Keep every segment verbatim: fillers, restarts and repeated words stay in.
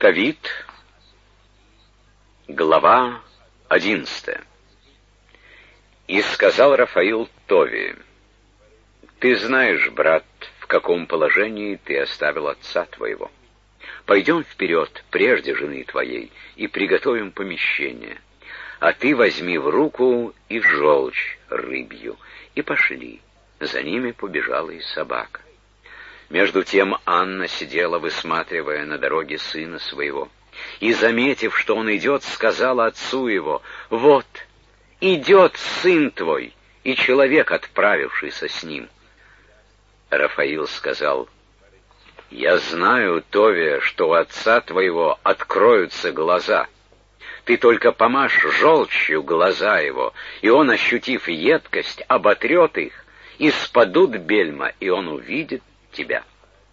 Тавит, глава одиннадцатая. И сказал Рафаил Товии: «Ты знаешь, брат, в каком положении ты оставил отца твоего. Пойдем вперед, прежде жены твоей, и приготовим помещение. А ты возьми в руку и желчь рыбью». И пошли. За ними побежала и собака. Между тем Анна сидела, высматривая на дороге сына своего, и, заметив, что он идет, сказала отцу его: «Вот, идет сын твой, и человек, отправившийся с ним». Рафаил сказал: «Я знаю, Товия, что у отца твоего откроются глаза. Ты только помажь желчью глаза его, и он, ощутив едкость, оботрет их, и спадут бельма, и он увидит тебя».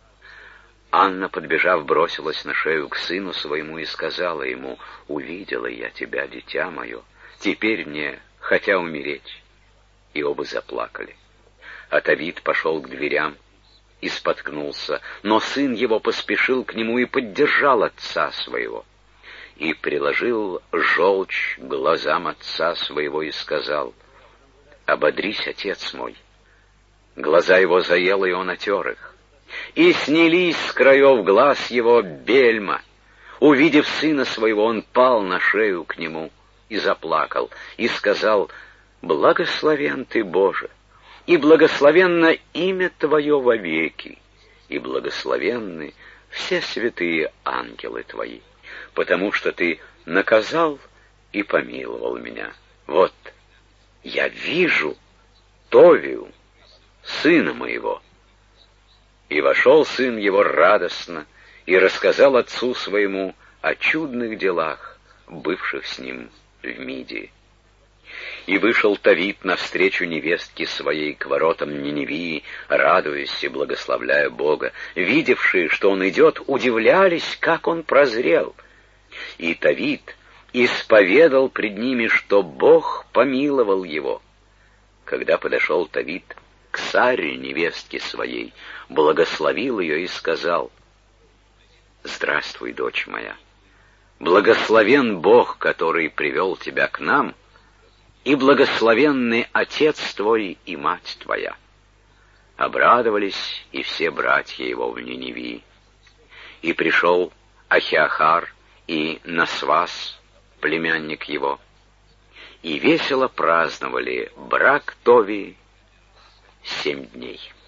Анна, подбежав, бросилась на шею к сыну своему и сказала ему: «Увидела я тебя, дитя мое, теперь мне хотя умереть». И оба заплакали. А Тавит пошел к дверям и споткнулся, но сын его поспешил к нему и поддержал отца своего. И приложил желчь к глазам отца своего и сказал: «Ободрись, отец мой». Глаза его заело, и он отер их. И снялись с краев глаз его бельма. Увидев сына своего, он пал на шею к нему и заплакал, и сказал: «Благословен ты, Боже, и благословенно имя Твое вовеки, и благословенны все святые ангелы Твои, потому что Ты наказал и помиловал меня. Вот, я вижу Товию, сына моего». И вошел сын его радостно и рассказал отцу своему о чудных делах, бывших с ним в Мидии. И вышел Тавит навстречу невестке своей к воротам Ниневии, радуясь и благословляя Бога. Видевшие, что он идет, удивлялись, как он прозрел. И Тавит исповедал пред ними, что Бог помиловал его. Когда подошел Тавит к Саре, невестке своей, благословил ее и сказал: «Здравствуй, дочь моя, благословен Бог, который привел тебя к нам, и благословенный отец твой и мать твоя». Обрадовались и все братья его в Ниневии. И пришел Ахиахар и Насвас, племянник его, и весело праздновали брак Товии семь дней.